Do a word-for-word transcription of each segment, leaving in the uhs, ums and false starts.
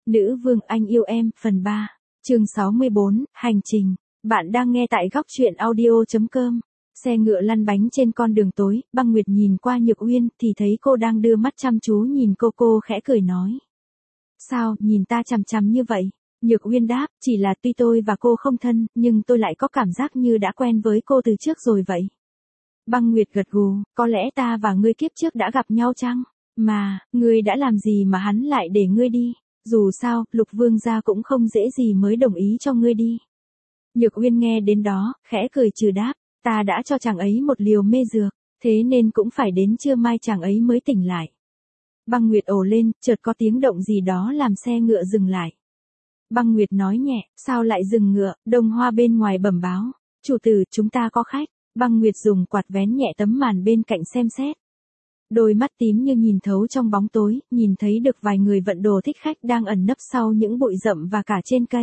Nữ vương anh yêu em, phần ba, chương sáu mươi bốn, hành trình. Bạn đang nghe tại góc truyện audio chấm com. Xe ngựa lăn bánh trên con đường tối, Băng Nguyệt nhìn qua Nhược Uyên thì thấy cô đang đưa mắt chăm chú nhìn cô cô khẽ cười nói. Sao, nhìn ta chằm chằm như vậy? Nhược Uyên đáp, chỉ là tuy tôi và cô không thân, nhưng tôi lại có cảm giác như đã quen với cô từ trước rồi vậy. Băng Nguyệt gật gù, có lẽ ta và ngươi kiếp trước đã gặp nhau chăng? Mà, ngươi đã làm gì mà hắn lại để ngươi đi? Dù sao, Lục Vương gia cũng không dễ gì mới đồng ý cho ngươi đi. Nhược Uyên nghe đến đó, khẽ cười trừ đáp, ta đã cho chàng ấy một liều mê dược, thế nên cũng phải đến trưa mai chàng ấy mới tỉnh lại. Băng Nguyệt ồ lên, chợt có tiếng động gì đó làm xe ngựa dừng lại. Băng Nguyệt nói nhẹ, sao lại dừng ngựa? Đông Hoa bên ngoài bẩm báo, chủ tử, chúng ta có khách. Băng Nguyệt dùng quạt vén nhẹ tấm màn bên cạnh xem xét. Đôi mắt tím như nhìn thấu trong bóng tối, nhìn thấy được vài người vận đồ thích khách đang ẩn nấp sau những bụi rậm và cả trên cây.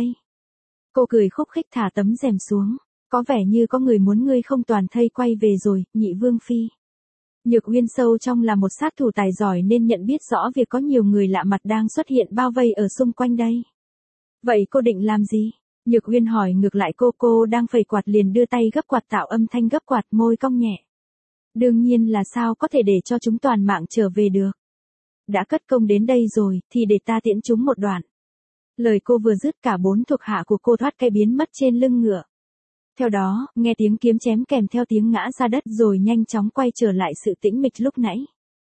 Cô cười khúc khích thả tấm rèm xuống. Có vẻ như có người muốn ngươi không toàn thây quay về rồi, nhị vương phi. Nhược Uyên sâu trong là một sát thủ tài giỏi nên nhận biết rõ việc có nhiều người lạ mặt đang xuất hiện bao vây ở xung quanh đây. Vậy cô định làm gì? Nhược Uyên hỏi ngược lại cô cô đang phẩy quạt liền đưa tay gấp quạt tạo âm thanh gấp quạt môi cong nhẹ. Đương nhiên là sao có thể để cho chúng toàn mạng trở về được. Đã cất công đến đây rồi, thì để ta tiễn chúng một đoạn. Lời cô vừa dứt cả bốn thuộc hạ của cô thoát cây biến mất trên lưng ngựa. Theo đó, nghe tiếng kiếm chém kèm theo tiếng ngã ra đất rồi nhanh chóng quay trở lại sự tĩnh mịch lúc nãy.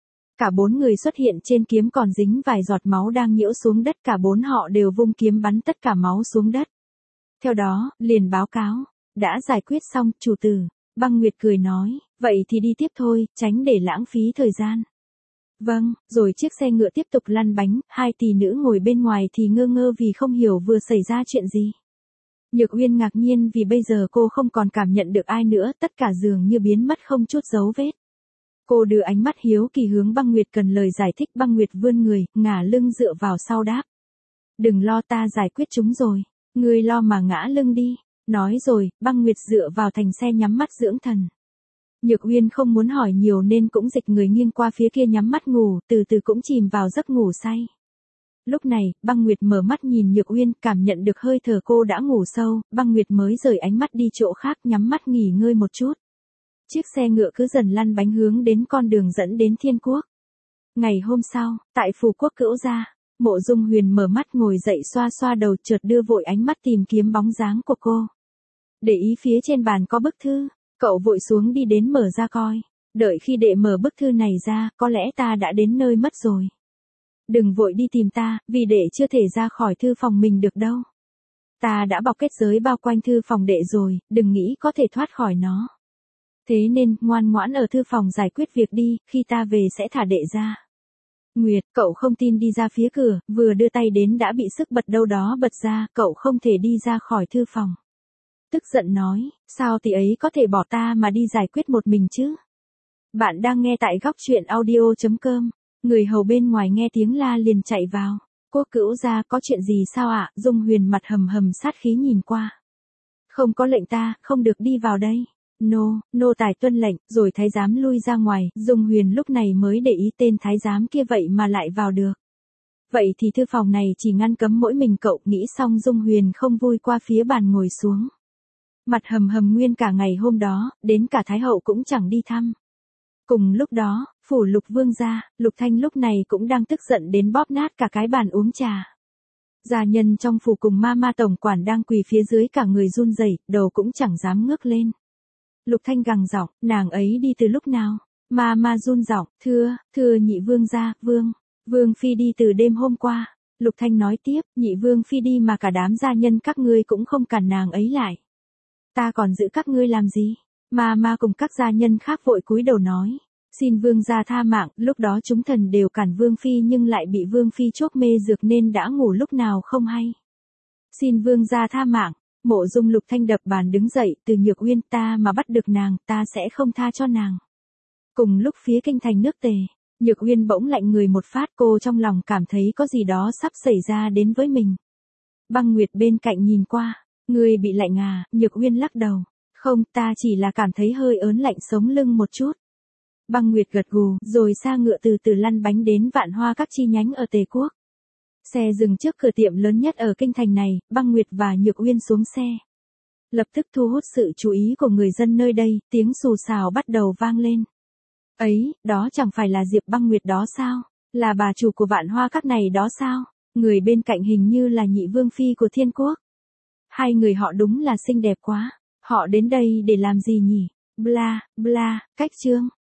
Cả bốn người xuất hiện trên kiếm còn dính vài giọt máu đang nhiễu xuống đất, cả bốn họ đều vung kiếm bắn tất cả máu xuống đất. Theo đó, liền báo cáo, đã giải quyết xong, chủ tử. Băng Nguyệt cười nói, vậy thì đi tiếp thôi, tránh để lãng phí thời gian. Vâng, rồi chiếc xe ngựa tiếp tục lăn bánh, hai tỷ nữ ngồi bên ngoài thì ngơ ngơ vì không hiểu vừa xảy ra chuyện gì. Nhược Uyên ngạc nhiên vì bây giờ cô không còn cảm nhận được ai nữa, tất cả dường như biến mất không chút dấu vết. Cô đưa ánh mắt hiếu kỳ hướng Băng Nguyệt cần lời giải thích. Băng Nguyệt vươn người, ngả lưng dựa vào sau đáp. Đừng lo, ta giải quyết chúng rồi, ngươi lo mà ngã lưng đi. Nói rồi, Băng Nguyệt dựa vào thành xe nhắm mắt dưỡng thần. Nhược Uyên không muốn hỏi nhiều nên cũng dịch người nghiêng qua phía kia nhắm mắt ngủ, từ từ cũng chìm vào giấc ngủ say. Lúc này, Băng Nguyệt mở mắt nhìn Nhược Uyên, cảm nhận được hơi thở cô đã ngủ sâu, Băng Nguyệt mới rời ánh mắt đi chỗ khác nhắm mắt nghỉ ngơi một chút. Chiếc xe ngựa cứ dần lăn bánh hướng đến con đường dẫn đến Thiên Quốc. Ngày hôm sau, tại phủ quốc Cữu gia, Mộ Dung Huyền mở mắt ngồi dậy xoa xoa đầu, chợt đưa vội ánh mắt tìm kiếm bóng dáng của cô. Để ý phía trên bàn có bức thư, cậu vội xuống đi đến mở ra coi. Đợi khi đệ mở bức thư này ra, có lẽ ta đã đến nơi mất rồi. Đừng vội đi tìm ta, vì đệ chưa thể ra khỏi thư phòng mình được đâu. Ta đã bọc kết giới bao quanh thư phòng đệ rồi, đừng nghĩ có thể thoát khỏi nó. Thế nên, ngoan ngoãn ở thư phòng giải quyết việc đi, khi ta về sẽ thả đệ ra. Nguyệt, cậu không tin đi ra phía cửa, vừa đưa tay đến đã bị sức bật đâu đó bật ra, cậu không thể đi ra khỏi thư phòng. Tức giận nói, sao tỷ ấy có thể bỏ ta mà đi giải quyết một mình chứ? Bạn đang nghe tại góc truyện audio chấm com. Người hầu bên ngoài nghe tiếng la liền chạy vào. Quốc Cữu gia, có chuyện gì sao ạ? Dung Huyền mặt hầm hầm sát khí nhìn qua. Không có lệnh ta, không được đi vào đây. Nô, nô tài tuân lệnh, rồi thái giám lui ra ngoài. Dung Huyền lúc này mới để ý tên thái giám kia vậy mà lại vào được. Vậy thì thư phòng này chỉ ngăn cấm mỗi mình cậu. Nghĩ xong Dung Huyền không vui qua phía bàn ngồi xuống. Mặt hầm hầm nguyên cả ngày hôm đó, đến cả Thái hậu cũng chẳng đi thăm. Cùng lúc đó, phủ Lục Vương gia, Lục Thanh lúc này cũng đang tức giận đến bóp nát cả cái bàn uống trà. Gia nhân trong phủ cùng ma ma tổng quản đang quỳ phía dưới cả người run rẩy, đầu cũng chẳng dám ngước lên. Lục Thanh gằn giọng, nàng ấy đi từ lúc nào? Ma ma run giọng, thưa, thưa nhị vương gia, vương, vương phi đi từ đêm hôm qua. Lục Thanh nói tiếp, nhị vương phi đi mà cả đám gia nhân các ngươi cũng không cản nàng ấy lại. Ta còn giữ các ngươi làm gì? Ma ma cùng các gia nhân khác vội cúi đầu nói. Xin vương gia tha mạng, lúc đó chúng thần đều cản vương phi nhưng lại bị vương phi chuốc mê dược nên đã ngủ lúc nào không hay. Xin vương gia tha mạng. Mộ Dung Lục Thanh đập bàn đứng dậy, từ Nhược Uyên, ta mà bắt được nàng, ta sẽ không tha cho nàng. Cùng lúc phía kinh thành nước Tề, Nhược Uyên bỗng lạnh người một phát, cô trong lòng cảm thấy có gì đó sắp xảy ra đến với mình. Băng Nguyệt bên cạnh nhìn qua, người bị lạnh à? Nhược Uyên lắc đầu. Không, ta chỉ là cảm thấy hơi ớn lạnh sống lưng một chút. Băng Nguyệt gật gù, rồi xa ngựa từ từ lăn bánh đến Vạn Hoa các chi nhánh ở Tề Quốc. Xe dừng trước cửa tiệm lớn nhất ở kinh thành này, Băng Nguyệt và Nhược Uyên xuống xe. Lập tức thu hút sự chú ý của người dân nơi đây, tiếng xù xào bắt đầu vang lên. Ấy, đó chẳng phải là Diệp Băng Nguyệt đó sao? Là bà chủ của Vạn Hoa Các này đó sao? Người bên cạnh hình như là nhị vương phi của Thiên Quốc. Hai người họ đúng là xinh đẹp quá. Họ đến đây để làm gì nhỉ? Bla, bla, cách chương.